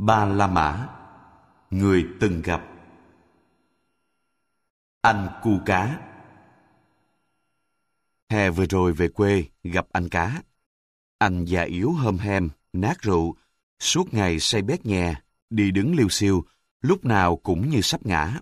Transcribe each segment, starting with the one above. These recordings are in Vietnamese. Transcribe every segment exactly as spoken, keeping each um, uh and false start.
Ba La Mã, người từng gặp. Anh cu cá. Hè vừa rồi về quê gặp anh cá. Anh già yếu hơm hem, nát rượu, suốt ngày say bét nhè, đi đứng liêu xiêu, lúc nào cũng như sắp ngã.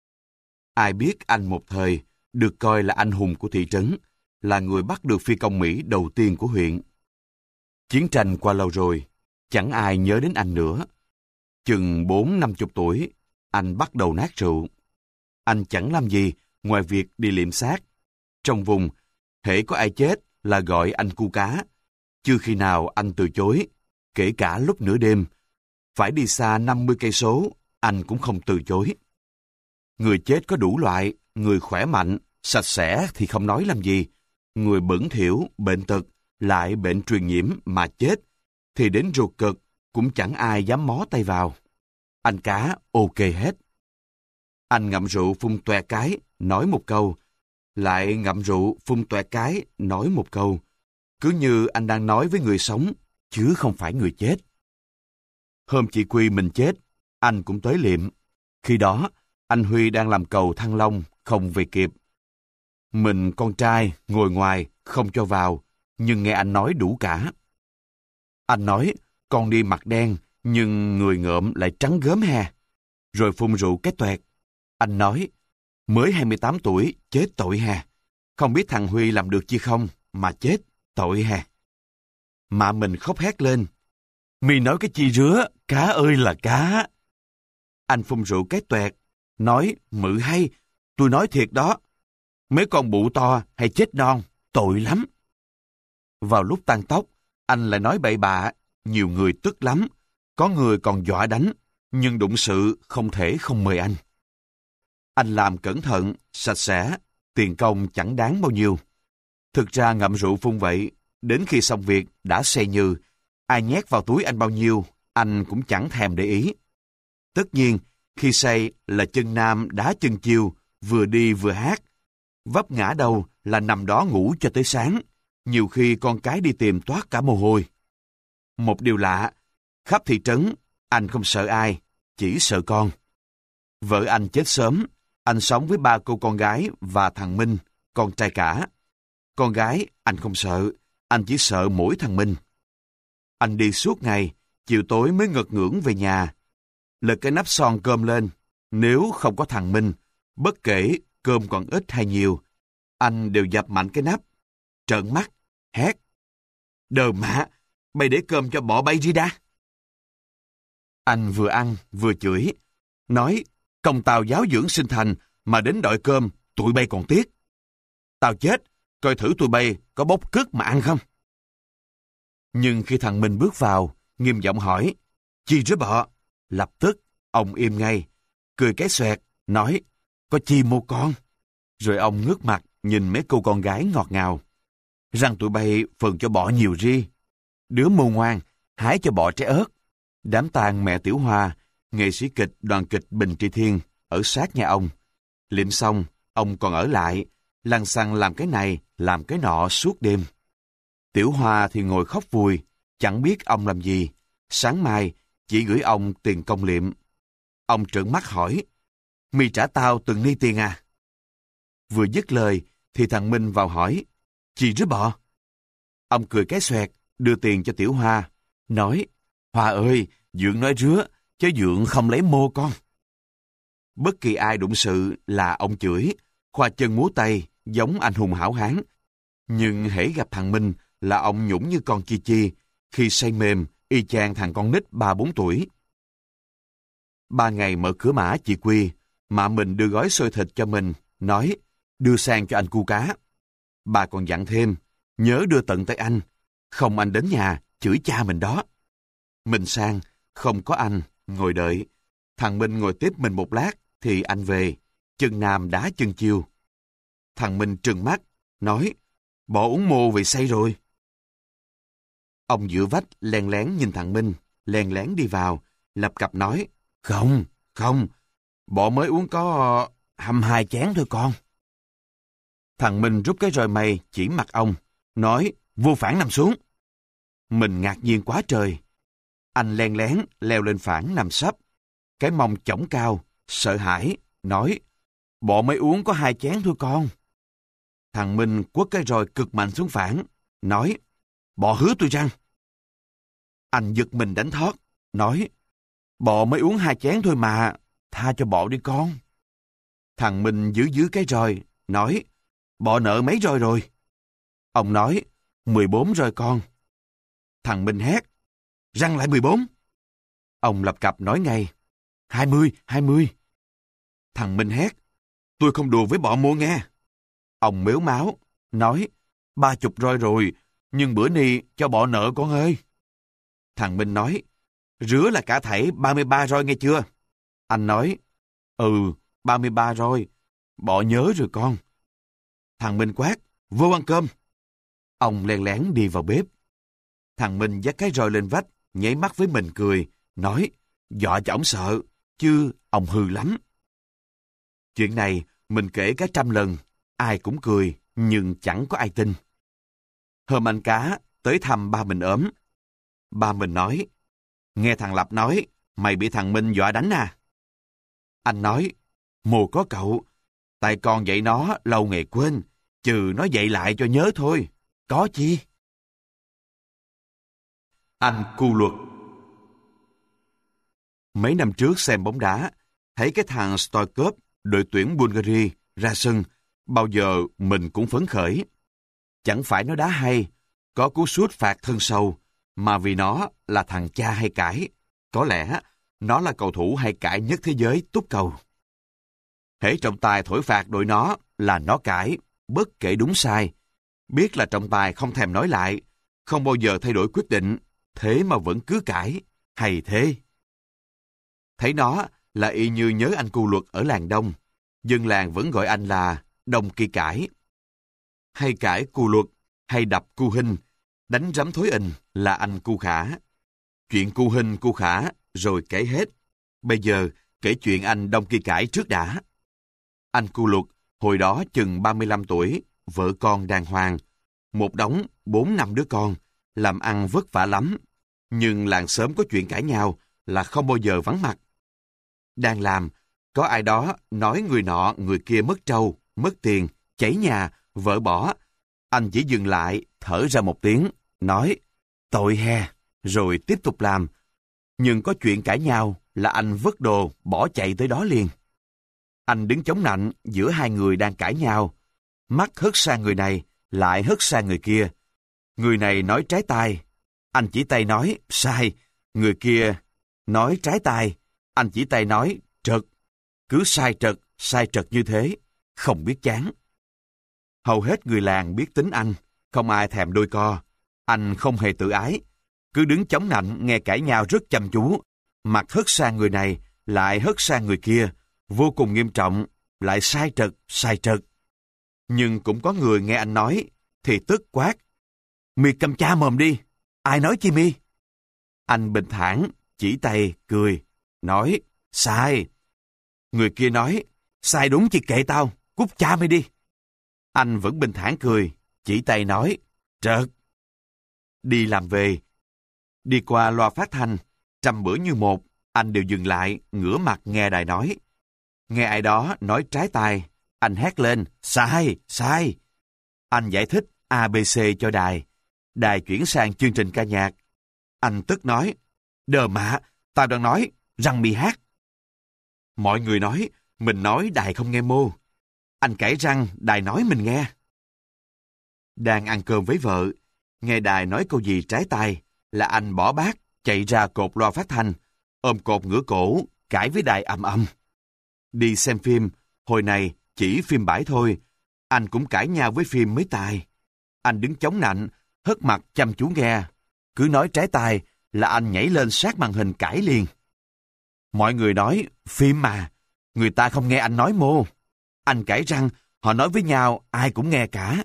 Ai biết anh một thời được coi là anh hùng của thị trấn, là người bắt được phi công Mỹ đầu tiên của huyện. Chiến tranh qua lâu rồi, chẳng ai nhớ đến anh nữa. Chừng bốn năm chục tuổi, anh bắt đầu nát rượu. Anh chẳng làm gì ngoài việc đi liệm xác. Trong vùng, hễ có ai chết là gọi anh cu cá. Chưa khi nào anh từ chối, kể cả lúc nửa đêm. Phải đi xa năm mươi cây số, anh cũng không từ chối. Người chết có đủ loại, người khỏe mạnh, sạch sẽ thì không nói làm gì. Người bẩn thỉu, bệnh tật, lại bệnh truyền nhiễm mà chết, thì đến ruột cực cũng chẳng ai dám mó tay vào. Anh cá ok hết. Anh ngậm rượu phun toẹt cái, nói một câu. Lại ngậm rượu phun toẹt cái, nói một câu. Cứ như anh đang nói với người sống, chứ không phải người chết. Hôm chị Quy mình chết, anh cũng tới liệm. Khi đó, anh Huy đang làm cầu Thăng Long, không về kịp. Mình con trai, ngồi ngoài, không cho vào, nhưng nghe anh nói đủ cả. Anh nói, con đi mặt đen, nhưng người ngợm lại trắng gớm hè. Rồi phun rượu cái toẹt. Anh nói, mới hai mươi tám tuổi, chết tội hè. Không biết thằng Huy làm được chi không, mà chết, tội hè. Mà mình khóc hét lên. Mi nói cái chi rứa, cá ơi là cá. Anh phun rượu cái toẹt, nói, mự hay, tôi nói thiệt đó. Mấy con bụ to hay chết non, tội lắm. Vào lúc tan tóc, anh lại nói bậy bạ, nhiều người tức lắm. Có người còn dọa đánh, nhưng đụng sự không thể không mời anh. Anh làm cẩn thận, sạch sẽ, tiền công chẳng đáng bao nhiêu. Thực ra ngậm rượu phun vậy, đến khi xong việc đã say như, ai nhét vào túi anh bao nhiêu, anh cũng chẳng thèm để ý. Tất nhiên, khi say là chân nam đá chân chiêu, vừa đi vừa hát. Vấp ngã đâu là nằm đó ngủ cho tới sáng, nhiều khi con cái đi tìm toát cả mồ hôi. Một điều lạ, khắp thị trấn, anh không sợ ai, chỉ sợ con. Vợ anh chết sớm, anh sống với ba cô con gái và thằng Minh, con trai cả. Con gái anh không sợ, anh chỉ sợ mỗi thằng Minh. Anh đi suốt ngày, chiều tối mới ngật ngưỡng về nhà. Lật cái nắp son cơm lên, nếu không có thằng Minh, bất kể cơm còn ít hay nhiều, anh đều dập mạnh cái nắp, trợn mắt, hét. Đờ mạ, mày để cơm cho bọ bay đi đã. Anh vừa ăn, vừa chửi, nói, công tao giáo dưỡng sinh thành, mà đến đòi cơm, tụi bay còn tiếc. Tao chết, coi thử tụi bay có bốc cứt mà ăn không. Nhưng khi thằng Minh bước vào, nghiêm giọng hỏi, chi rứa bọ? Lập tức, ông im ngay, cười cái xoẹt, nói, có chi mô con? Rồi ông ngước mặt, nhìn mấy cô con gái ngọt ngào. Rằng tụi bay phần cho bọ nhiều ri. Đứa mưu ngoan, hái cho bọ trái ớt. Đám tang mẹ Tiểu Hoa, nghệ sĩ kịch đoàn kịch Bình Trị Thiên, ở sát nhà ông. Liệm xong, ông còn ở lại, lăng xăng làm cái này, làm cái nọ suốt đêm. Tiểu Hoa thì ngồi khóc vùi, chẳng biết ông làm gì. Sáng mai, chỉ gửi ông tiền công liệm. Ông trợn mắt hỏi, mi trả tao từng ni tiền à? Vừa dứt lời, thì thằng Minh vào hỏi, chị rứa bọ? Ông cười cái xoẹt, đưa tiền cho Tiểu Hoa, nói, Hoa ơi, Dượng nói rứa, chứ Dượng không lấy mô con. Bất kỳ ai đụng sự là ông chửi, khoa chân múa tay, giống anh hùng hảo hán. Nhưng hễ gặp thằng Minh là ông nhũng như con chi chi, khi say mềm, y chang thằng con nít ba bốn tuổi. Ba ngày mở cửa mã chị Quy, mạ mình đưa gói xôi thịt cho mình, nói, đưa sang cho anh cu cá. Bà còn dặn thêm, nhớ đưa tận tay anh, không anh đến nhà, chửi cha mình đó. Mình sang, không có anh, ngồi đợi. Thằng Minh ngồi tiếp mình một lát, thì anh về, chân nam đá chân chiêu. Thằng Minh trừng mắt, nói, bỏ uống mô vì say rồi. Ông dựa vách, len lén nhìn thằng Minh, len lén đi vào, lập cập nói, không, không, bỏ mới uống có hăm hai chén thôi con. Thằng Minh rút cái roi mây chỉ mặt ông, nói, vô phản nằm xuống. Mình ngạc nhiên quá trời. Anh len lén leo lên phản nằm sấp. Cái mông chổng cao, sợ hãi, nói, bọ mới uống có hai chén thôi con. Thằng Minh quất cái roi cực mạnh xuống phản, nói, bọ hứa tôi răng. Anh giật mình đánh thót, nói, bọ mới uống hai chén thôi mà, tha cho bọ đi con. Thằng Minh giữ giữ cái roi, nói, bọ nợ mấy roi rồi? Ông nói, mười bốn roi con. Thằng Minh hét, răng lại mười bốn. Ông lập cập nói ngay, hai mươi, hai mươi. Thằng Minh hét, tôi không đùa với bọ mua nghe. Ông mếu máo, nói, ba chục roi rồi, nhưng bữa ni cho bọ nợ con ơi. Thằng Minh nói, rứa là cả thảy ba mươi ba roi nghe chưa? Anh nói, ừ, ba mươi ba roi, bọ nhớ rồi con. Thằng Minh quát, vô ăn cơm. Ông len lén đi vào bếp. Thằng Minh dắt cái roi lên vách, nháy mắt với mình cười, nói, dọa cho ổng sợ, chứ ông hư lắm. Chuyện này mình kể cả trăm lần, ai cũng cười, nhưng chẳng có ai tin. Hôm anh Cá tới thăm ba mình ốm. Ba mình nói, nghe thằng Lập nói, mày bị thằng Minh dọa đánh à? Anh nói, mồ có cậu, tại con dạy nó lâu ngày quên, trừ nó dạy lại cho nhớ thôi, có chi. Anh Cu Luật. Mấy năm trước xem bóng đá, thấy cái thằng Stoichkov, đội tuyển Bulgaria, ra sân, bao giờ mình cũng phấn khởi. Chẳng phải nó đá hay, có cú sút phạt thân sâu, mà vì nó là thằng cha hay cãi. Có lẽ nó là cầu thủ hay cãi nhất thế giới túc cầu. Hễ trọng tài thổi phạt đội nó là nó cãi, bất kể đúng sai. Biết là trọng tài không thèm nói lại, không bao giờ thay đổi quyết định, thế mà vẫn cứ cãi, hay thế. Thấy nó là y như nhớ anh Cu Luật ở làng Đông, dân làng vẫn gọi anh là Đông Kỳ Cãi. Hay cãi Cu Luật, hay đập Cu Hinh, đánh rắm thối ình là anh Cu Khả. Chuyện Cu Hinh, Cu Khả rồi kể hết. Bây giờ kể chuyện anh Đông Kỳ Cãi trước đã. Anh Cu Luật hồi đó chừng ba mươi lăm tuổi, vợ con đàng hoàng, một đống bốn năm đứa con, làm ăn vất vả lắm. Nhưng làng xóm có chuyện cãi nhau là không bao giờ vắng mặt. Đang làm, có ai đó nói người nọ người kia mất trâu, mất tiền, cháy nhà, vợ bỏ. Anh chỉ dừng lại, thở ra một tiếng, nói, tội he, rồi tiếp tục làm. Nhưng có chuyện cãi nhau là anh vứt đồ, bỏ chạy tới đó liền. Anh đứng chống nạnh giữa hai người đang cãi nhau. Mắt hất sang người này, lại hất sang người kia. Người này nói trái tay, anh chỉ tay nói, sai. Người kia nói trái tay, anh chỉ tay nói, trật. Cứ sai trật, sai trật như thế, không biết chán. Hầu hết người làng biết tính anh, không ai thèm đôi co. Anh không hề tự ái, cứ đứng chống nạnh nghe cãi nhau rất chăm chú. Mặt hất sang người này, lại hất sang người kia, vô cùng nghiêm trọng, lại sai trật, sai trật. Nhưng cũng có người nghe anh nói, thì tức quát, mi cầm cha mồm đi, ai nói chi mi? Anh bình thản, chỉ tay, cười, nói, sai. Người kia nói, sai đúng thì kệ tao, cút cha mày đi. Anh vẫn bình thản cười, chỉ tay nói, trật. Đi làm về, đi qua loa phát thanh, trăm bữa như một, anh đều dừng lại, ngửa mặt nghe đài nói. Nghe ai đó nói trái tay, anh hét lên, sai, sai. Anh giải thích a bê xê cho đài. Đài chuyển sang chương trình ca nhạc. Anh tức nói, đờ mạ, tao đang nói, răng mi hát. Mọi người nói, mình nói đài không nghe mô. Anh cãi răng, đài nói mình nghe. Đang ăn cơm với vợ, nghe đài nói câu gì trái tay, là anh bỏ bát, chạy ra cột loa phát thanh, ôm cột ngửa cổ, cãi với đài ầm ầm. Đi xem phim, hồi này chỉ phim bãi thôi, anh cũng cãi nhau với phim mấy tài. Anh đứng chống nạnh, hất mặt chăm chú nghe, cứ nói trái tay là anh nhảy lên sát màn hình cãi liền. Mọi người nói, phim mà, người ta không nghe anh nói mô. Anh cãi răng, họ nói với nhau, ai cũng nghe cả.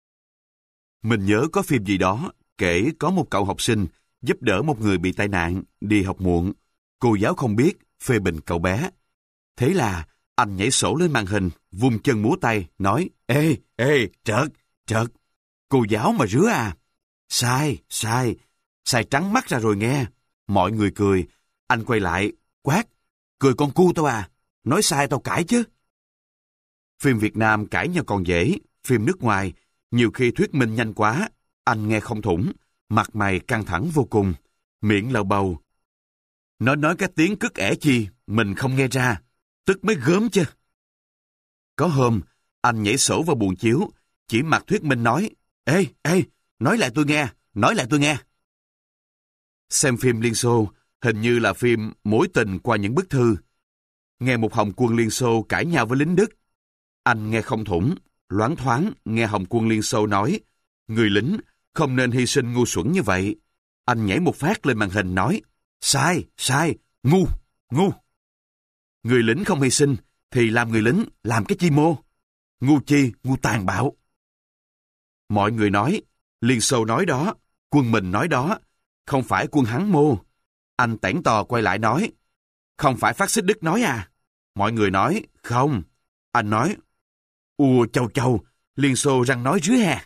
Mình nhớ có phim gì đó, kể có một cậu học sinh giúp đỡ một người bị tai nạn, đi học muộn. Cô giáo không biết, phê bình cậu bé. Thế là anh nhảy sổ lên màn hình, vung chân múa tay, nói, ê, ê, trật, trật. Cô giáo mà rứa à? Sai, sai, sai trắng mắt ra rồi nghe. Mọi người cười. Anh quay lại, quát. Cười con cu tao à? Nói sai tao cãi chứ. Phim Việt Nam cãi nhau còn dễ. Phim nước ngoài, nhiều khi thuyết minh nhanh quá. Anh nghe không thủng. Mặt mày căng thẳng vô cùng. Miệng lầu bầu. Nó nói cái tiếng cứt ẻ chi, mình không nghe ra. Tức mới gớm chứ. Có hôm, anh nhảy sổ vào buồng chiếu, chỉ mặt thuyết minh nói, Ê, ê, nói lại tôi nghe, nói lại tôi nghe. Xem phim Liên Xô, hình như là phim mối tình qua những bức thư. Nghe một Hồng quân Liên Xô cãi nhau với lính Đức. Anh nghe không thủng, loáng thoáng nghe Hồng quân Liên Xô nói, người lính không nên hy sinh ngu xuẩn như vậy. Anh nhảy một phát lên màn hình nói, sai, sai, ngu, ngu. Người lính không hy sinh, thì làm người lính, làm cái chi mô. Ngu chi, ngu tàn bạo. Mọi người nói, Liên Xô nói đó, quân mình nói đó, không phải quân hắn mô. Anh tẻn tò quay lại nói, không phải phát xít Đức nói à? Mọi người nói, không. Anh nói, ùa châu châu, Liên Xô răng nói rứa hè.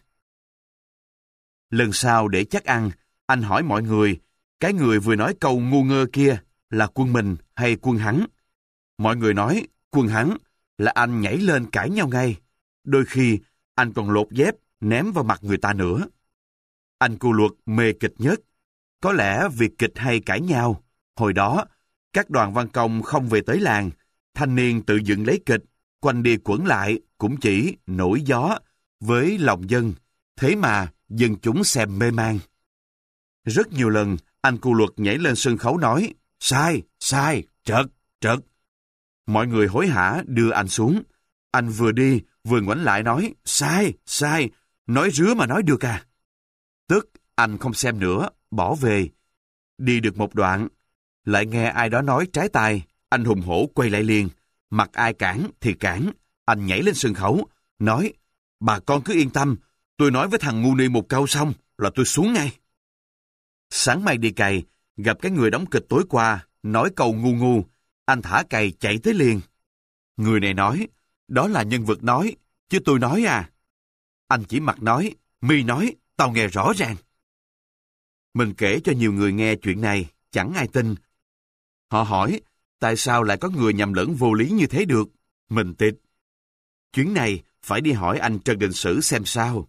Lần sau để chắc ăn, anh hỏi mọi người, cái người vừa nói câu ngu ngơ kia là quân mình hay quân hắn? Mọi người nói, quân hắn, là anh nhảy lên cãi nhau ngay. Đôi khi, anh còn lột dép, ném vào mặt người ta nữa. Anh Cu Luật mê kịch nhất. Có lẽ việc kịch hay cãi nhau. Hồi đó, các đoàn văn công không về tới làng. Thanh niên tự dựng lấy kịch, quanh đi quẩn lại, cũng chỉ nổi gió với lòng dân. Thế mà, dân chúng xem mê man. Rất nhiều lần, anh Cu Luật nhảy lên sân khấu nói, sai, sai, trật, trật. Mọi người hối hả đưa anh xuống. Anh vừa đi, vừa ngoảnh lại nói, sai, sai, nói rứa mà nói được à. Tức, anh không xem nữa, bỏ về. Đi được một đoạn, lại nghe ai đó nói trái tai, anh hùng hổ quay lại liền. Mặc ai cản thì cản, anh nhảy lên sân khấu, nói, bà con cứ yên tâm, tôi nói với thằng ngu ni một câu xong là tôi xuống ngay. Sáng mai đi cày, gặp cái người đóng kịch tối qua, nói câu ngu ngu, anh thả cày chạy tới liền. Người này nói, đó là nhân vật nói, chứ tôi nói à. Anh chỉ mặt nói, mi nói, tao nghe rõ ràng. Mình kể cho nhiều người nghe chuyện này, chẳng ai tin. Họ hỏi, tại sao lại có người nhầm lẫn vô lý như thế được? Mình tịt. Chuyến này phải đi hỏi anh Trần Đình Sử xem sao.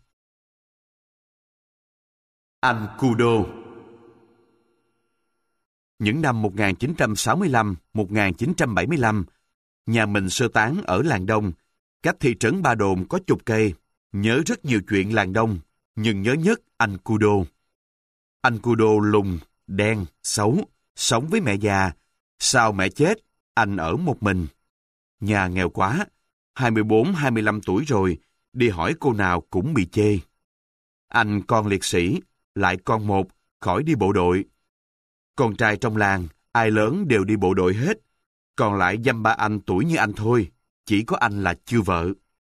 Anh Cu Đô. Những năm một nghìn chín trăm sáu mươi lăm đến một nghìn chín trăm bảy mươi lăm, nhà mình sơ tán ở làng Đông, cách thị trấn Ba Đồn có chục cây. Nhớ rất nhiều chuyện làng Đông, nhưng nhớ nhất anh Cu Đô. Anh Cu Đô lùn, đen, xấu, sống với mẹ già. Sau mẹ chết, anh ở một mình. Nhà nghèo quá, hai mươi bốn hai mươi lăm tuổi rồi, đi hỏi cô nào cũng bị chê. Anh con liệt sĩ, lại con một, khỏi đi bộ đội. Con trai trong làng, ai lớn đều đi bộ đội hết. Còn lại dăm ba anh tuổi như anh thôi, chỉ có anh là chưa vợ.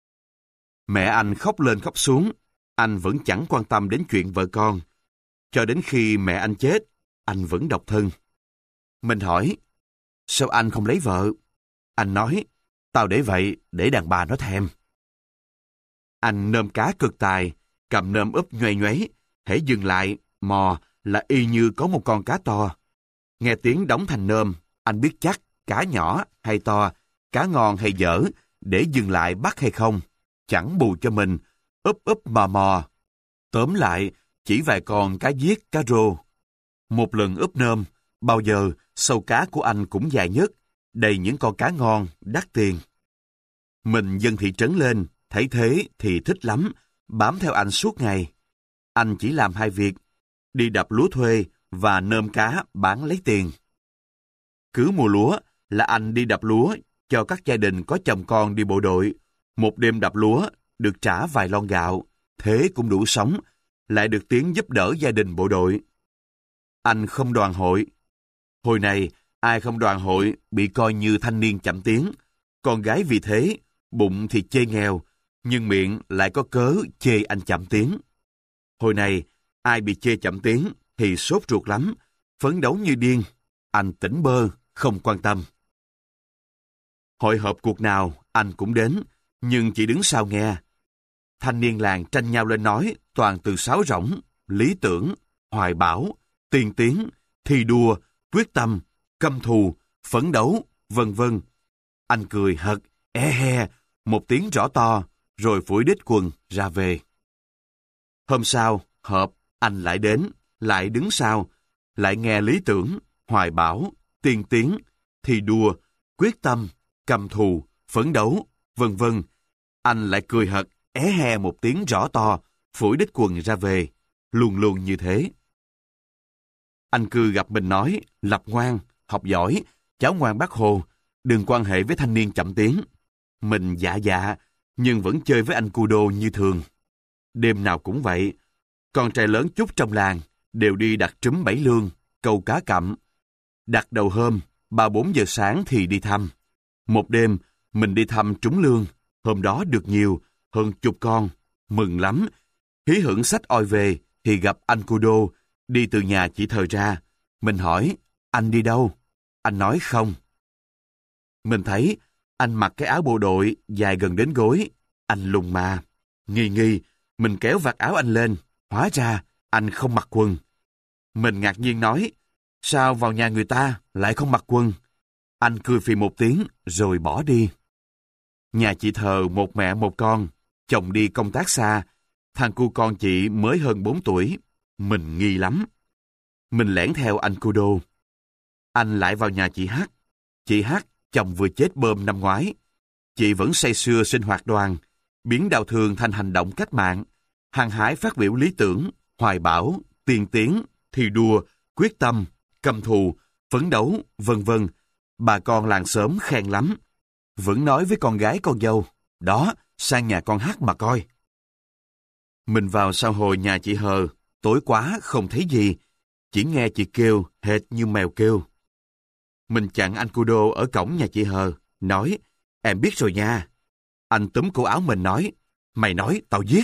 Mẹ anh khóc lên khóc xuống, anh vẫn chẳng quan tâm đến chuyện vợ con. Cho đến khi mẹ anh chết, anh vẫn độc thân. Mình hỏi, sao anh không lấy vợ? Anh nói, tao để vậy để đàn bà nó thèm. Anh nôm cá cực tài, cầm nôm úp nhoay nhoáy, hễ dừng lại, mò là y như có một con cá to. Nghe tiếng đóng thành nôm, anh biết chắc cá nhỏ hay to, cá ngon hay dở, để dừng lại bắt hay không. Chẳng bù cho mình, úp úp mò mò. Tóm lại, chỉ vài con cá giết, cá rô. Một lần úp nôm, bao giờ sâu cá của anh cũng dài nhất, đầy những con cá ngon, đắt tiền. Mình dân thị trấn lên, thấy thế thì thích lắm, bám theo anh suốt ngày. Anh chỉ làm hai việc, đi đập lúa thuê và nôm cá bán lấy tiền. Cứ mùa lúa là anh đi đập lúa cho các gia đình có chồng con đi bộ đội. Một đêm đập lúa được trả vài lon gạo, thế cũng đủ sống, lại được tiếng giúp đỡ gia đình bộ đội. Anh không đoàn hội. Hồi này, ai không đoàn hội bị coi như thanh niên chậm tiếng. Con gái vì thế, bụng thì chê nghèo, nhưng miệng lại có cớ chê anh chậm tiếng. Hồi này, ai bị chê chậm tiếng thì sốt ruột lắm, phấn đấu như điên. Anh tỉnh bơ, không quan tâm. Hội họp cuộc nào anh cũng đến, nhưng chỉ đứng sau nghe. Thanh niên làng tranh nhau lên nói toàn từ sáo rỗng, lý tưởng, hoài bão, tiên tiến, thi đua, quyết tâm, căm thù, phấn đấu, vân vân. Anh cười hật, é he, một tiếng rõ to, rồi phủi đít quần ra về. Hôm sau, họp, anh lại đến, lại đứng sau, lại nghe lý tưởng, hoài bão, tiên tiến, thi đua, quyết tâm, căm thù, phấn đấu, vân vân. Anh lại cười hật, é he một tiếng rõ to, phủi đít quần ra về, luôn luôn như thế. Anh cứ gặp mình nói, Lập ngoan, học giỏi, cháu ngoan bác Hồ, đừng quan hệ với thanh niên chậm tiến. Mình dạ dạ, nhưng vẫn chơi với anh cu đô như thường. Đêm nào cũng vậy, con trai lớn chút trong làng đều đi đặt trúm bảy lương, câu cá cặm. Đặt đầu hôm, ba bốn giờ sáng thì đi thăm. Một đêm, mình đi thăm trúng lương, hôm đó được nhiều, hơn chục con, mừng lắm. Hí hửng xách oi về, thì gặp anh cu đô, đi từ nhà chị Thờ ra. Mình hỏi, anh đi đâu? Anh nói không. Mình thấy, anh mặc cái áo bộ đội, dài gần đến gối. Anh lùng mà. Nghi nghi, mình kéo vạt áo anh lên, hóa ra, anh không mặc quần. Mình ngạc nhiên nói, sao vào nhà người ta lại không mặc quần? Anh cười phì một tiếng, rồi bỏ đi. Nhà chị Thờ một mẹ một con, chồng đi công tác xa, thằng cu con chị mới hơn bốn tuổi. Mình nghi lắm. Mình lẻn theo anh cu đô. Anh lại vào nhà chị Hát. Chị Hát, chồng vừa chết bơm năm ngoái. Chị vẫn say sưa sinh hoạt đoàn, biến đau thương thành hành động cách mạng, hăng hái phát biểu lý tưởng, hoài bão, tiên tiến, thi đua, quyết tâm, căm thù, phấn đấu, vân vân. Bà con làng xóm khen lắm. Vẫn nói với con gái con dâu, đó, sang nhà con Hát mà coi. Mình vào sau hồi nhà chị Hờ, tối quá không thấy gì, chỉ nghe chị kêu hệt như mèo kêu. Mình chặn anh cu đô ở cổng nhà chị Hờ, nói, em biết rồi nha. Anh túm cổ áo mình nói, mày nói tao giết.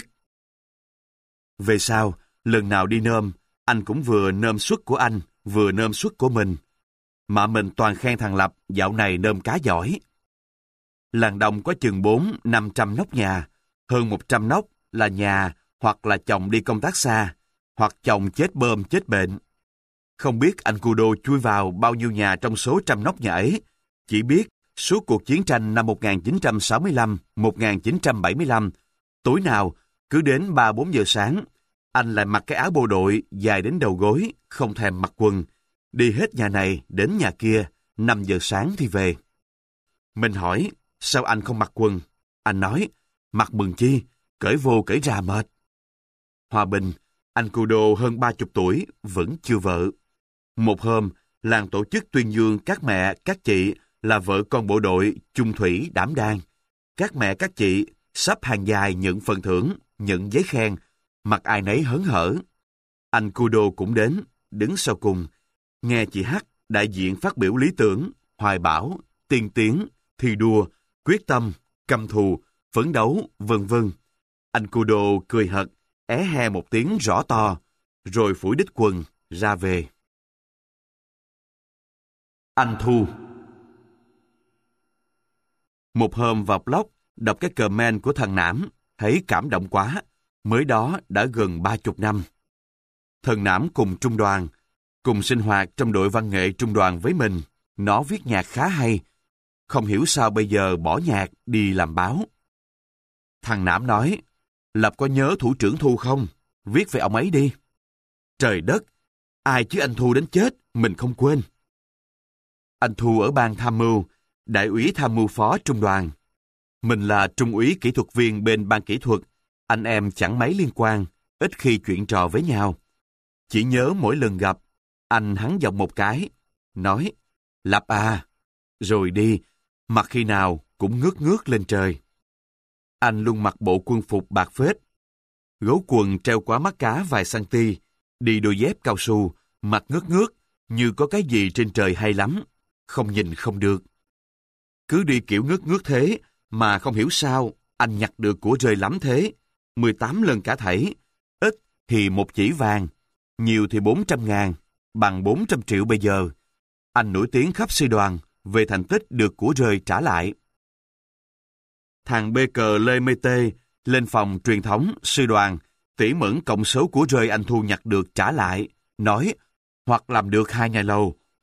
Về sau, lần nào đi nôm, anh cũng vừa nôm suất của anh, vừa nôm suất của mình. Mà mình toàn khen thằng Lập dạo này nôm cá giỏi. Làng Đồng có chừng bốn năm trăm nóc nhà, hơn một trăm nóc là nhà hoặc là chồng đi công tác xa, hoặc chồng chết bơm chết bệnh. Không biết anh cu đô chui vào bao nhiêu nhà trong số trăm nóc nhà ấy, chỉ biết suốt cuộc chiến tranh năm một nghìn chín trăm sáu mươi lăm - một nghìn chín trăm bảy mươi lăm, tối nào cứ đến ba bốn giờ sáng, anh lại mặc cái áo bộ đội dài đến đầu gối, không thèm mặc quần, đi hết nhà này đến nhà kia, năm giờ sáng thì về. Mình hỏi, sao anh không mặc quần? Anh nói, mặc mừng chi, cởi vô cởi ra mệt. Hòa Bình, anh cu đô hơn ba chục tuổi, vẫn chưa vợ. Một hôm, làng tổ chức tuyên dương các mẹ, các chị là vợ con bộ đội, chung thủy, đảm đang. Các mẹ, các chị sắp hàng dài nhận phần thưởng, nhận giấy khen, mặt ai nấy hớn hở. Anh cu đô cũng đến, đứng sau cùng, nghe chị Hát đại diện phát biểu lý tưởng, hoài bão, tiên tiến, thi đua, quyết tâm, căm thù, phấn đấu, vân vân. Anh cu đô cười hật, é he một tiếng rõ to, rồi phủi đít quần, ra về. Anh Thu. Một hôm vào blog, đọc cái comment của thằng Nãm, thấy cảm động quá, mới đó đã gần ba chục năm. Thằng Nãm cùng trung đoàn, cùng sinh hoạt trong đội văn nghệ trung đoàn với mình, nó viết nhạc khá hay. Không hiểu sao bây giờ bỏ nhạc đi làm báo. Thằng Nãm nói, Lập có nhớ thủ trưởng Thu không? Viết về ông ấy đi. Trời đất, ai chứ anh Thu đến chết, mình không quên. Anh Thu ở ban tham mưu, đại úy tham mưu phó trung đoàn. Mình là trung úy kỹ thuật viên bên ban kỹ thuật, anh em chẳng mấy liên quan, ít khi chuyện trò với nhau. Chỉ nhớ mỗi lần gặp, anh hắn giọng một cái, nói, Lập à, rồi đi, mặt khi nào cũng ngước ngước lên trời. Anh luôn mặc bộ quân phục bạc phết, gấu quần treo quá mắt cá vài cm, đi đôi dép cao su, mặt ngước ngước, như có cái gì trên trời hay lắm, không nhìn không được. Cứ đi kiểu ngước ngước thế, mà không hiểu sao, anh nhặt được của rơi lắm thế, mười tám lần cả thảy, ít thì một chỉ vàng, nhiều thì bốn trăm ngàn, bằng bốn trăm triệu bây giờ. Anh nổi tiếng khắp sư đoàn, về thành tích được của rơi trả lại. Thằng bê cờ Lê Mê Tê lên phòng truyền thống sư đoàn, tỉ mẩn cộng số của rơi anh Thu nhặt được trả lại, nói hoặc làm được hai nhà lầu,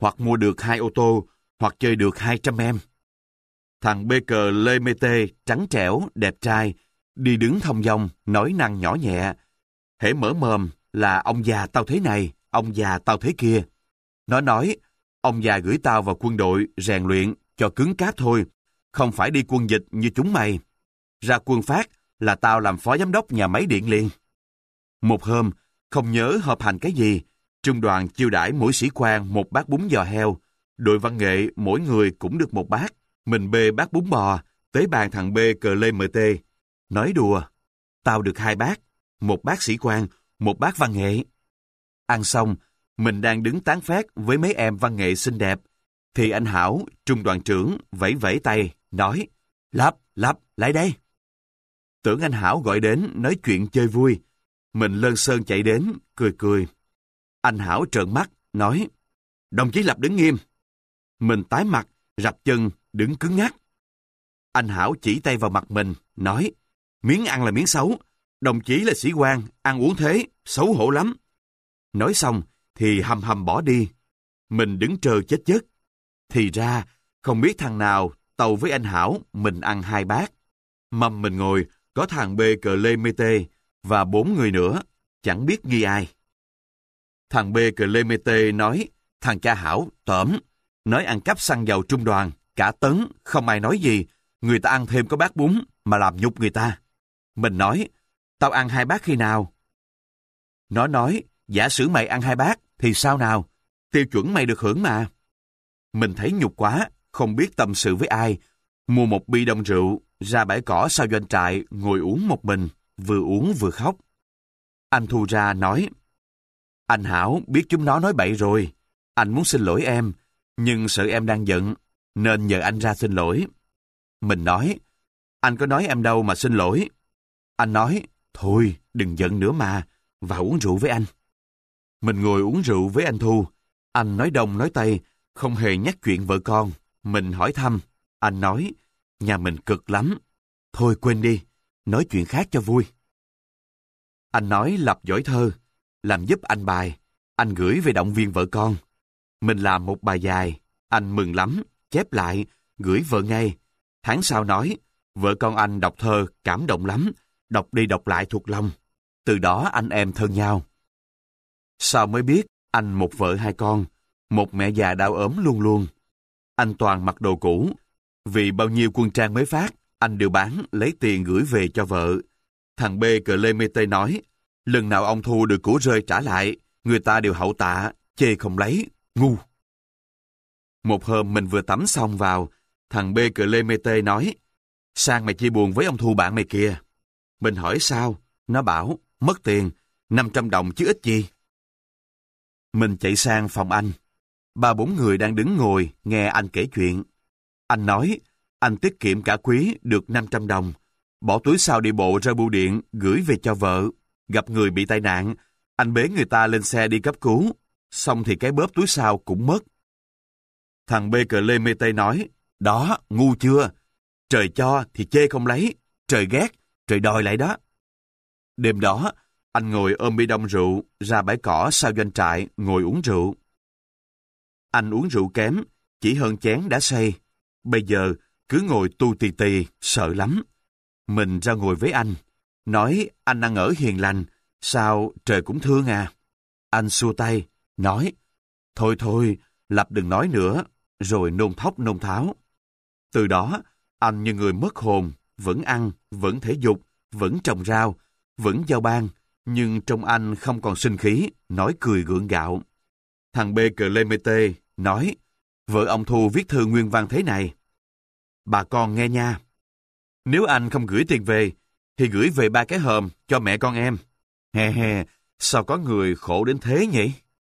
hoặc mua được hai ô tô, hoặc chơi được hai trăm em. Thằng bê cờ lê mê tê, trắng trẻo, đẹp trai, đi đứng thong dong, nói năng nhỏ nhẹ. Hễ mở mồm là ông già tao thế này, ông già tao thế kia. Nó nói, ông già gửi tao vào quân đội rèn luyện cho cứng cáp thôi, không phải đi quân dịch như chúng mày. Ra quân phát là tao làm phó giám đốc nhà máy điện liền. Một hôm, không nhớ họp hành cái gì, trung đoàn chiêu đãi mỗi sĩ quan một bát bún giò heo, đội văn nghệ mỗi người cũng được một bát. Mình bê bát bún bò, tới bàn thằng bê cờ lê mờ tê. Nói đùa, tao được hai bát, một bát sĩ quan, một bát văn nghệ. Ăn xong, mình đang đứng tán phét với mấy em văn nghệ xinh đẹp, thì anh Hảo, trung đoàn trưởng, vẫy vẫy tay, nói, Lắp, Lắp, lại đây. Tưởng anh Hảo gọi đến nói chuyện chơi vui. Mình lơn sơn chạy đến, cười cười. Anh Hảo trợn mắt, nói, đồng chí Lập đứng nghiêm. Mình tái mặt, rập chân, đứng cứng ngắc. Anh Hảo chỉ tay vào mặt mình, nói, miếng ăn là miếng xấu, đồng chí là sĩ quan, ăn uống thế, xấu hổ lắm. Nói xong, thì hầm hầm bỏ đi. Mình đứng trơ chết chết. Thì ra, không biết thằng nào tàu với anh Hảo, mình ăn hai bát. Mâm mình ngồi, có thằng bê cờ lê mê tê và bốn người nữa, chẳng biết nghi ai. Thằng bê cờ lê mê tê nói, thằng cha Hảo, tởm, nói ăn cắp xăng dầu trung đoàn, cả tấn, không ai nói gì, người ta ăn thêm có bát bún mà làm nhục người ta. Mình nói, tao ăn hai bát khi nào? Nó nói, giả sử mày ăn hai bát, thì sao nào? Tiêu chuẩn mày được hưởng mà. Mình thấy nhục quá, không biết tâm sự với ai. Mua một bi đông rượu, ra bãi cỏ sau doanh trại, ngồi uống một mình, vừa uống vừa khóc. Anh Thu ra nói, anh Hảo biết chúng nó nói bậy rồi. Anh muốn xin lỗi em, nhưng sợ em đang giận, nên nhờ anh ra xin lỗi. Mình nói, anh có nói em đâu mà xin lỗi. Anh nói, thôi đừng giận nữa mà, vào uống rượu với anh. Mình ngồi uống rượu với anh Thu. Anh nói đông nói tây, không hề nhắc chuyện vợ con. Mình hỏi thăm, anh nói, nhà mình cực lắm. Thôi quên đi, nói chuyện khác cho vui. Anh nói Lập giỏi thơ, làm giúp anh bài, anh gửi về động viên vợ con. Mình làm một bài dài, anh mừng lắm, chép lại, gửi vợ ngay. Tháng sau nói, vợ con anh đọc thơ cảm động lắm, đọc đi đọc lại thuộc lòng. Từ đó anh em thân nhau. Sau mới biết, anh một vợ hai con, một mẹ già đau ốm luôn luôn. Anh toàn mặc đồ cũ, vì bao nhiêu quân trang mới phát, anh đều bán lấy tiền gửi về cho vợ. Thằng B cờ lê mê tê nói, lần nào ông Thu được của rơi trả lại, người ta đều hậu tạ, chê không lấy, ngu. Một hôm mình vừa tắm xong vào, thằng B cờ lê mê tê nói, sang mày chia buồn với ông Thu bạn mày kia. Mình hỏi sao? Nó bảo, mất tiền, năm trăm đồng chứ ít gì. Mình chạy sang phòng anh. Ba bốn người đang đứng ngồi nghe anh kể chuyện. Anh nói, anh tiết kiệm cả quý được năm trăm đồng, bỏ túi sau đi bộ ra bưu điện gửi về cho vợ. Gặp người bị tai nạn, anh bế người ta lên xe đi cấp cứu, xong thì cái bóp túi sau cũng mất. Thằng B cờ lê mê tê nói, đó, ngu chưa? Trời cho thì chê không lấy, trời ghét, trời đòi lại đó. Đêm đó, anh ngồi ôm bi đông rượu, ra bãi cỏ sau doanh trại, ngồi uống rượu. Anh uống rượu kém, chỉ hơn chén đã say. Bây giờ, cứ ngồi tu tì tì, sợ lắm. Mình ra ngồi với anh, nói anh ăn ở hiền lành, sao trời cũng thương à. Anh xua tay, nói, thôi thôi, Lập đừng nói nữa, rồi nôn thóc nôn tháo. Từ đó, anh như người mất hồn, vẫn ăn, vẫn thể dục, vẫn trồng rau, vẫn giao ban, nhưng trong anh không còn sinh khí, nói cười gượng gạo. Thằng B cờ lê mê tê nói, vợ ông Thu viết thư nguyên văn thế này. Bà con nghe nha. Nếu anh không gửi tiền về, thì gửi về ba cái hòm cho mẹ con em. Hè hè, sao có người khổ đến thế nhỉ?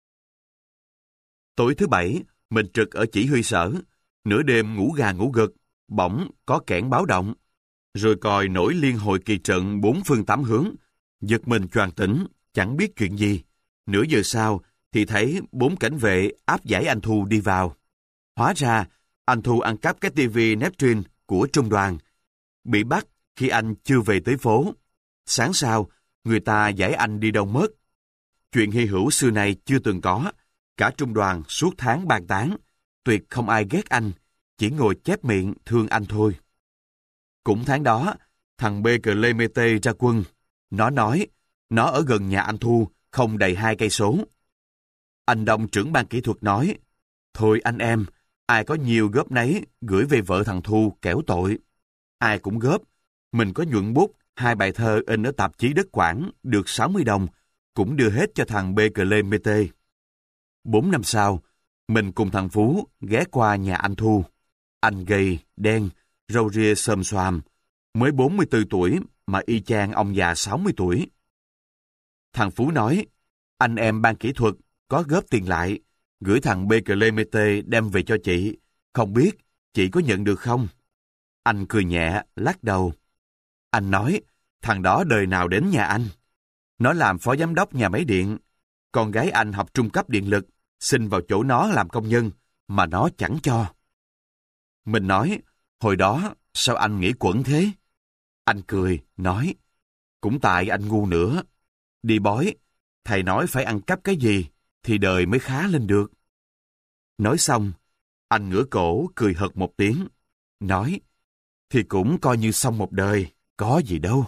Tối thứ bảy, mình trực ở chỉ huy sở. Nửa đêm ngủ gà ngủ gật, bỗng có kẽn báo động. Rồi còi nổi liên hồi kỳ trận bốn phương tám hướng. Giật mình choàng tỉnh, chẳng biết chuyện gì. Nửa giờ sau, thì thấy bốn cảnh vệ áp giải anh Thu đi vào. Hóa ra, anh Thu ăn cắp cái tivi Neptune của trung đoàn. Bị bắt khi anh chưa về tới phố. Sáng sau, người ta giải anh đi đâu mất. Chuyện hy hữu xưa nay chưa từng có. Cả trung đoàn suốt tháng bàn tán, tuyệt không ai ghét anh, chỉ ngồi chép miệng thương anh thôi. Cũng tháng đó, thằng B Clemete ra quân. Nó nói, nó ở gần nhà anh Thu, không đầy hai cây số. Anh Đông trưởng ban kỹ thuật nói, thôi anh em, ai có nhiều góp nấy, gửi về vợ thằng Thu kẻo tội. Ai cũng góp, mình có nhuận bút, hai bài thơ in ở tạp chí Đất Quảng, được sáu mươi đồng, cũng đưa hết cho thằng B Clemete. Bốn năm sau, mình cùng thằng Phú ghé qua nhà anh Thu. Anh gầy, đen, râu ria xồm xoàm, mới bốn mươi tư tuổi mà y chang ông già sáu mươi tuổi. Thằng Phú nói, anh em ban kỹ thuật có góp tiền lại, gửi thằng B Clemete đem về cho chị, không biết chị có nhận được không? Anh cười nhẹ, lắc đầu. Anh nói, thằng đó đời nào đến nhà anh. Nó làm phó giám đốc nhà máy điện. Con gái anh học trung cấp điện lực, xin vào chỗ nó làm công nhân, mà nó chẳng cho. Mình nói, hồi đó sao anh nghĩ quẩn thế? Anh cười, nói, cũng tại anh ngu nữa. Đi bói, thầy nói phải ăn cắp cái gì thì đời mới khá lên được. Nói xong, anh ngửa cổ cười hật một tiếng, nói, thì cũng coi như xong một đời, có gì đâu.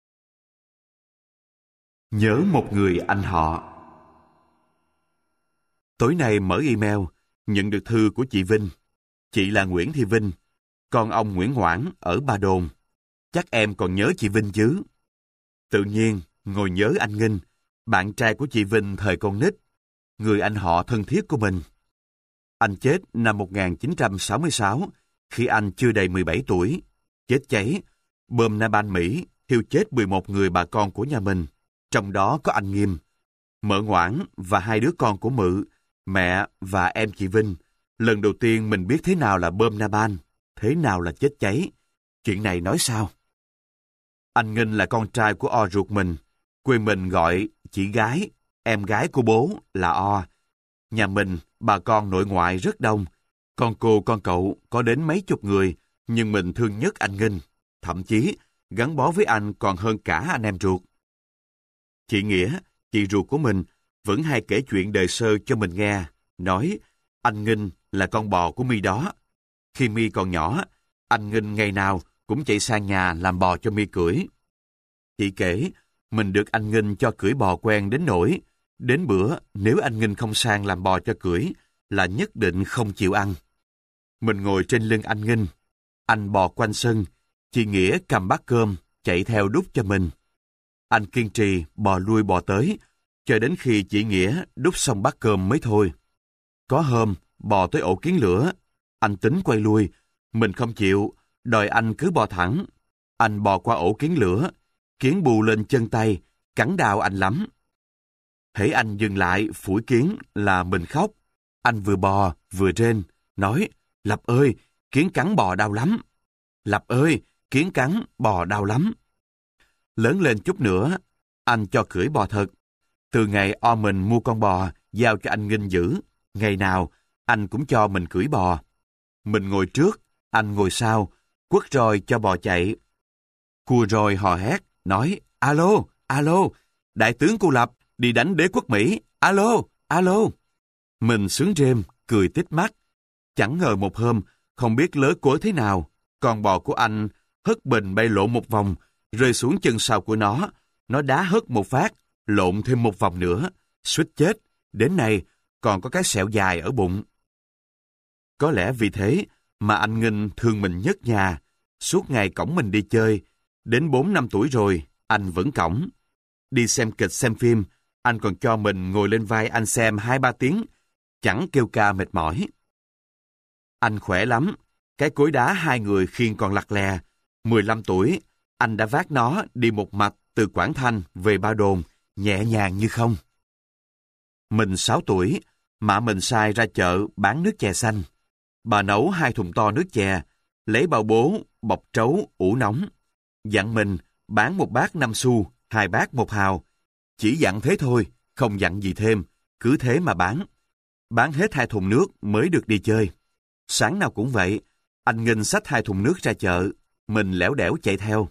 Nhớ một người anh họ. Tối nay mở email, nhận được thư của chị Vinh. Chị là Nguyễn Thị Vinh, con ông Nguyễn Hoảng ở Ba Đồn. Chắc em còn nhớ chị Vinh chứ? Tự nhiên, ngồi nhớ anh Nghinh, bạn trai của chị Vinh thời con nít, người anh họ thân thiết của mình. Anh chết năm một nghìn chín trăm sáu mươi sáu, khi anh chưa đầy mười bảy tuổi, chết cháy, bom Napalm Mỹ thiêu chết mười một người bà con của nhà mình, trong đó có anh Nghiêm, Mợ Ngoãn và hai đứa con của Mự, mẹ và em chị Vinh. Lần đầu tiên mình biết thế nào là bom Napalm, thế nào là chết cháy. Chuyện này nói sao? Anh Nghinh là con trai của O ruột mình, quê mình gọi chị gái, em gái của bố là O. Nhà mình, bà con nội ngoại rất đông, con cô con cậu có đến mấy chục người, nhưng mình thương nhất anh Nghinh, thậm chí gắn bó với anh còn hơn cả anh em ruột. Chị Nghĩa, chị ruột của mình, vẫn hay kể chuyện đời sơ cho mình nghe, nói anh Nghinh là con bò của My đó. Khi My còn nhỏ, anh Nghinh ngày nào cũng chạy sang nhà làm bò cho My cưỡi. Chị kể, mình được anh Nghinh cho cưỡi bò quen đến nỗi, đến bữa nếu anh Nghinh không sang làm bò cho cưỡi, là nhất định không chịu ăn. Mình ngồi trên lưng anh Nghinh, anh bò quanh sân, chị Nghĩa cầm bát cơm, chạy theo đút cho mình. Anh kiên trì bò lui bò tới, cho đến khi chị Nghĩa đút xong bát cơm mới thôi. Có hôm, bò tới ổ kiến lửa, anh tính quay lui, mình không chịu, đòi anh cứ bò thẳng. Anh bò qua ổ kiến lửa, kiến bù lên chân tay, cắn đau anh lắm. Hễ anh dừng lại phủi kiến là mình khóc. Anh vừa bò vừa rên, nói, Lập ơi, kiến cắn bò đau lắm. Lập ơi, kiến cắn bò đau lắm. Lớn lên chút nữa, anh cho cưỡi bò thật. Từ ngày O mình mua con bò, giao cho anh Nghinh giữ, ngày nào anh cũng cho mình cưỡi bò. Mình ngồi trước, anh ngồi sau, quất roi cho bò chạy. Cua roi hò hét, nói, alo, alo, đại tướng Cô Lập đi đánh đế quốc Mỹ, alo, alo. Mình sướng rêm, cười tít mắt. Chẳng ngờ một hôm, không biết lớ cối thế nào, con bò của anh hất bình bay lộn một vòng, rơi xuống chân sau của nó. Nó đá hất một phát, lộn thêm một vòng nữa, suýt chết. Đến nay, còn có cái sẹo dài ở bụng. Có lẽ vì thế mà anh Nghinh thương mình nhất nhà, suốt ngày cõng mình đi chơi. Đến bốn năm tuổi rồi, anh vẫn cõng. Đi xem kịch xem phim, anh còn cho mình ngồi lên vai anh xem hai ba tiếng, chẳng kêu ca mệt mỏi. Anh khỏe lắm, cái cối đá hai người khiêng còn lặt lè. mười lăm tuổi, anh đã vác nó đi một mạch từ Quảng Thanh về Ba Đồn, nhẹ nhàng như không. Mình sáu tuổi, mẹ mình sai ra chợ bán nước chè xanh. Bà nấu hai thùng to nước chè, lấy bao bố, bọc trấu, ủ nóng. Dặn mình bán một bát năm xu, hai bát một hào. Chỉ dặn thế thôi, không dặn gì thêm, cứ thế mà bán. Bán hết hai thùng nước mới được đi chơi. Sáng nào cũng vậy, anh Nghinh xách hai thùng nước ra chợ, mình lẻo đẻo chạy theo.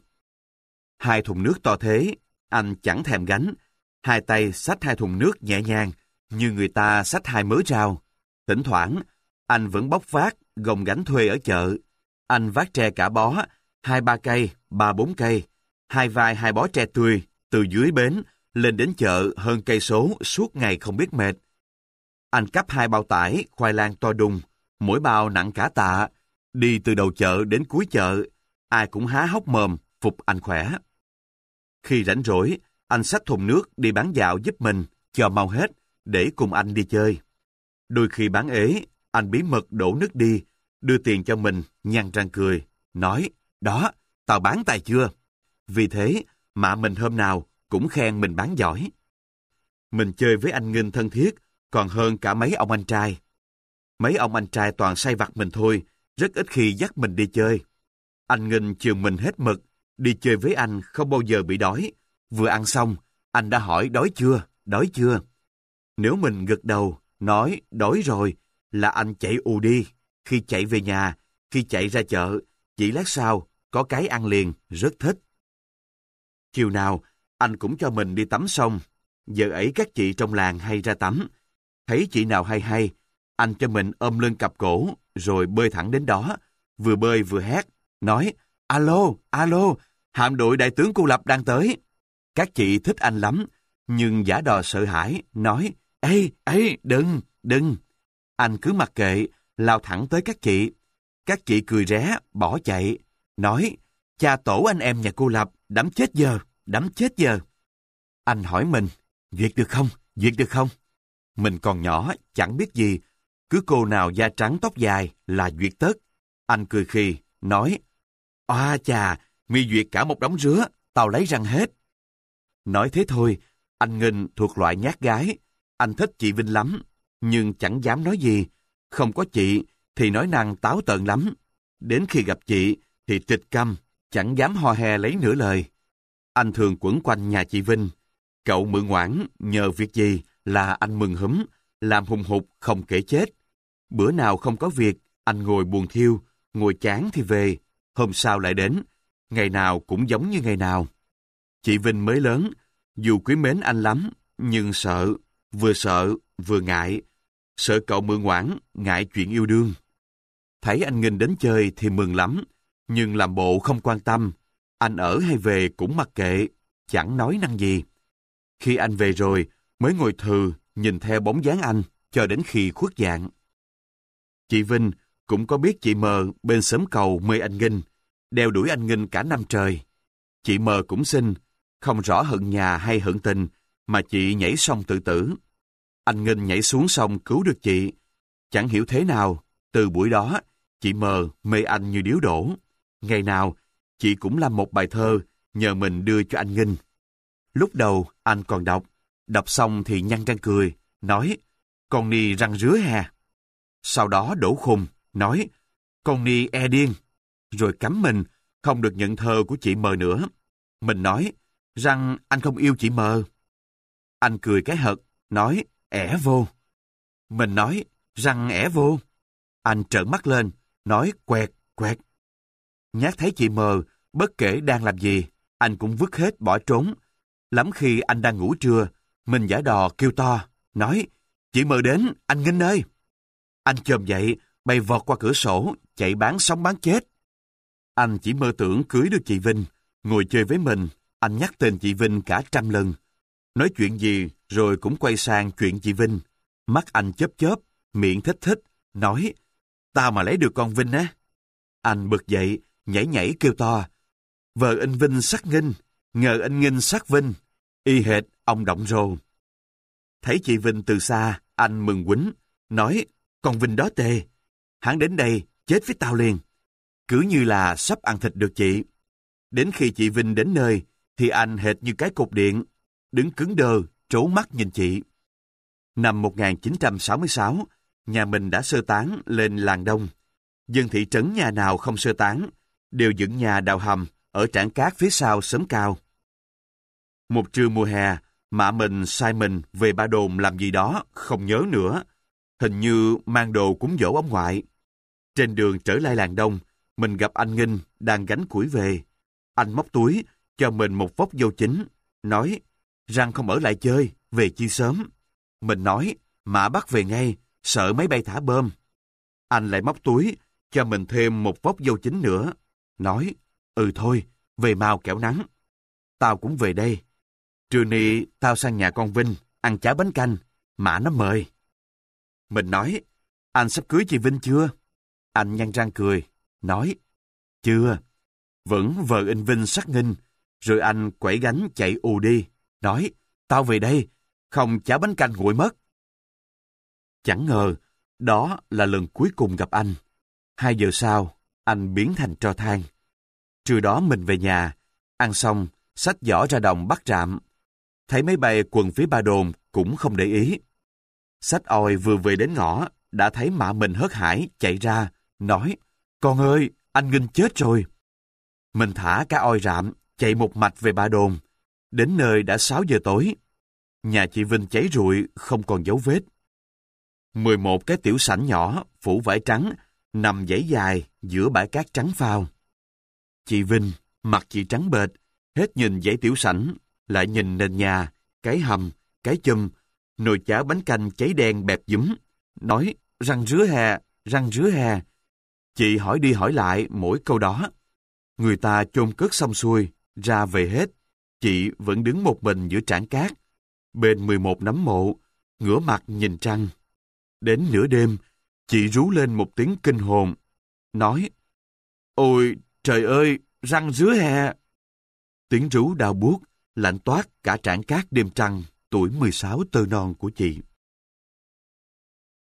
Hai thùng nước to thế, anh chẳng thèm gánh, hai tay xách hai thùng nước nhẹ nhàng, như người ta xách hai mớ rau. Thỉnh thoảng, anh vẫn bốc vác, gồng gánh thuê ở chợ. Anh vác tre cả bó, hai ba cây, ba bốn cây, hai vai hai bó tre tươi, từ dưới bến, lên đến chợ hơn cây số suốt ngày không biết mệt. Anh cắp hai bao tải, khoai lang to đùng, mỗi bao nặng cả tạ, đi từ đầu chợ đến cuối chợ, ai cũng há hốc mồm, phục anh khỏe. Khi rảnh rỗi, anh xách thùng nước đi bán dạo giúp mình, cho mau hết, để cùng anh đi chơi. Đôi khi bán ế, anh bí mật đổ nước đi, đưa tiền cho mình, nhăn răng cười, nói, đó, tao bán tài chưa? Vì thế mà mình hôm nào cũng khen mình bán giỏi. Mình chơi với anh Nghinh thân thiết, còn hơn cả mấy ông anh trai. Mấy ông anh trai toàn say vặt mình thôi, rất ít khi dắt mình đi chơi. Anh Nghinh chường mình hết mực, đi chơi với anh không bao giờ bị đói. Vừa ăn xong, anh đã hỏi đói chưa, đói chưa. Nếu mình gật đầu, nói đói rồi, là anh chạy ù đi. Khi chạy về nhà, khi chạy ra chợ, chỉ lát sau, có cái ăn liền, rất thích. Chiều nào, anh cũng cho mình đi tắm sông. Giờ ấy các chị trong làng hay ra tắm. Thấy chị nào hay hay, anh cho mình ôm lên cặp cổ, rồi bơi thẳng đến đó, vừa bơi vừa hét, nói, alo, alo, hạm đội đại tướng Cô Lập đang tới. Các chị thích anh lắm, nhưng giả đò sợ hãi, nói, ê, ê, đừng, đừng. Anh cứ mặc kệ, lao thẳng tới các chị. Các chị cười ré, bỏ chạy, nói, cha tổ anh em nhà Cô Lập, đắm chết giờ, đắm chết giờ. Anh hỏi mình, duyệt được không, duyệt được không? Mình còn nhỏ, chẳng biết gì, cứ cô nào da trắng tóc dài là duyệt tất. Anh cười khì, nói, oa chà, mi duyệt cả một đống rứa, tao lấy răng hết. Nói thế thôi, anh Nghinh thuộc loại nhát gái. Anh thích chị Vinh lắm, nhưng chẳng dám nói gì. Không có chị thì nói năng táo tợn lắm. Đến khi gặp chị thì tịch câm, chẳng dám ho he lấy nửa lời. Anh thường quẩn quanh nhà chị Vinh. Cậu mượn ngoãn, nhờ việc gì là anh mừng húm, làm hùng hục không kể chết. Bữa nào không có việc, anh ngồi buồn thiêu, ngồi chán thì về, hôm sau lại đến, ngày nào cũng giống như ngày nào. Chị Vinh mới lớn, dù quý mến anh lắm, nhưng sợ, vừa sợ, vừa ngại. Sợ cậu mượn ngoãn, ngại chuyện yêu đương. Thấy anh Nghinh đến chơi thì mừng lắm, nhưng làm bộ không quan tâm. Anh ở hay về cũng mặc kệ, chẳng nói năng gì. Khi anh về rồi, mới ngồi thừ, nhìn theo bóng dáng anh, cho đến khi khuất dạng. Chị Vinh cũng có biết chị Mờ bên xóm cầu mê anh Nghinh, đeo đuổi anh Nghinh cả năm trời. Chị Mờ cũng xinh, không rõ hận nhà hay hận tình, mà chị nhảy sông tự tử. Anh Nghinh nhảy xuống sông cứu được chị. Chẳng hiểu thế nào, từ buổi đó, chị Mờ mê anh như điếu đổ. Ngày nào, chị cũng làm một bài thơ, nhờ mình đưa cho anh Nghinh. Lúc đầu, anh còn đọc, đọc xong thì nhăn răng cười, nói, con ni răng rứa hè. Sau đó đổ khùng, nói, con ni e điên. Rồi cấm mình, không được nhận thơ của chị Mờ nữa. Mình nói, rằng anh không yêu chị Mờ. Anh cười cái hật, nói, ẻ vô. Mình nói, răng ẻ vô. Anh trợn mắt lên, nói quẹt, quẹt. Nhát thấy chị Mờ, bất kể đang làm gì, anh cũng vứt hết bỏ trốn. Lắm khi anh đang ngủ trưa, mình giả đò kêu to, nói, chị Mờ đến, anh Nghinh ơi. Anh chồm dậy, bay vọt qua cửa sổ, chạy bán sống bán chết. Anh chỉ mơ tưởng cưới được chị Vinh, ngồi chơi với mình, anh nhắc tên chị Vinh cả trăm lần. Nói chuyện gì rồi cũng quay sang chuyện chị Vinh. Mắt anh chớp chớp, miệng thích thích, nói, tao mà lấy được con Vinh á. Anh bực dậy, nhảy nhảy kêu to, vợ anh Vinh sắc Nghinh, ngờ anh Nghinh sắc Vinh, y hệt ông Động Rồ. Thấy chị Vinh từ xa, anh mừng quýnh, nói, con Vinh đó tê, hắn đến đây chết với tao liền. Cứ như là sắp ăn thịt được chị. Đến khi chị Vinh đến nơi, thì anh hệt như cái cột điện, đứng cứng đơ, trố mắt nhìn chị. Năm một nghìn chín trăm sáu mươi sáu, nhà mình đã sơ tán lên làng Đông. Dân thị trấn nhà nào không sơ tán, đều dựng nhà đào hầm ở trảng cát phía sau xóm cao. Một trưa mùa hè, mạ mình sai mình về Ba Đồn làm gì đó, không nhớ nữa. Hình như mang đồ cúng giỗ ông ngoại. Trên đường trở lại làng Đông, mình gặp anh Nghinh đang gánh củi về. Anh móc túi, cho mình một vốc dâu chính, nói, rằng không ở lại chơi, về chi sớm. Mình nói, Mã bắt về ngay, sợ máy bay thả bom. Anh lại móc túi, cho mình thêm một vốc dâu chín nữa. Nói, ừ thôi, về mau kẻo nắng. Tao cũng về đây. Trưa nay tao sang nhà con Vinh, ăn cháo bánh canh. Mã nó mời. Mình nói, anh sắp cưới chị Vinh chưa? Anh nhăn răng cười, nói, chưa. Vẫn vờ in Vinh sắc nghinh. Rồi anh quẩy gánh chạy ù đi, nói, tao về đây, không cháo bánh canh nguội mất. Chẳng ngờ, đó là lần cuối cùng gặp anh. Hai giờ sau, anh biến thành tro than. Trưa đó mình về nhà, ăn xong, xách giỏ ra đồng bắt rạm. Thấy máy bay quần phía Ba Đồn cũng không để ý. Xách oi vừa về đến ngõ, đã thấy Mạ mình hớt hải chạy ra, nói, con ơi, anh nghinh chết rồi. Mình thả cả oi rạm, chạy một mạch về Ba Đồn. Đến nơi đã sáu giờ tối. Nhà chị Vinh cháy rụi, không còn dấu vết. Mười một cái tiểu sảnh nhỏ, phủ vải trắng, nằm dãy dài giữa bãi cát trắng phao. Chị Vinh, mặt chị trắng bệch, hết nhìn dãy tiểu sảnh, lại nhìn nền nhà, cái hầm, cái chum, nồi cháo bánh canh cháy đen bẹp dúm, nói răng rứa hè, răng rứa hè. Chị hỏi đi hỏi lại mỗi câu đó. Người ta chôn cất xong xuôi, ra về hết. Chị vẫn đứng một mình giữa trảng cát, bên mười một nấm mộ, ngửa mặt nhìn trăng. Đến nửa đêm, chị rú lên một tiếng kinh hồn, nói, ôi trời ơi, răng rứa hè. Tiếng rú đau buốt, lạnh toát cả trảng cát đêm trăng, tuổi mười sáu tơ non của chị.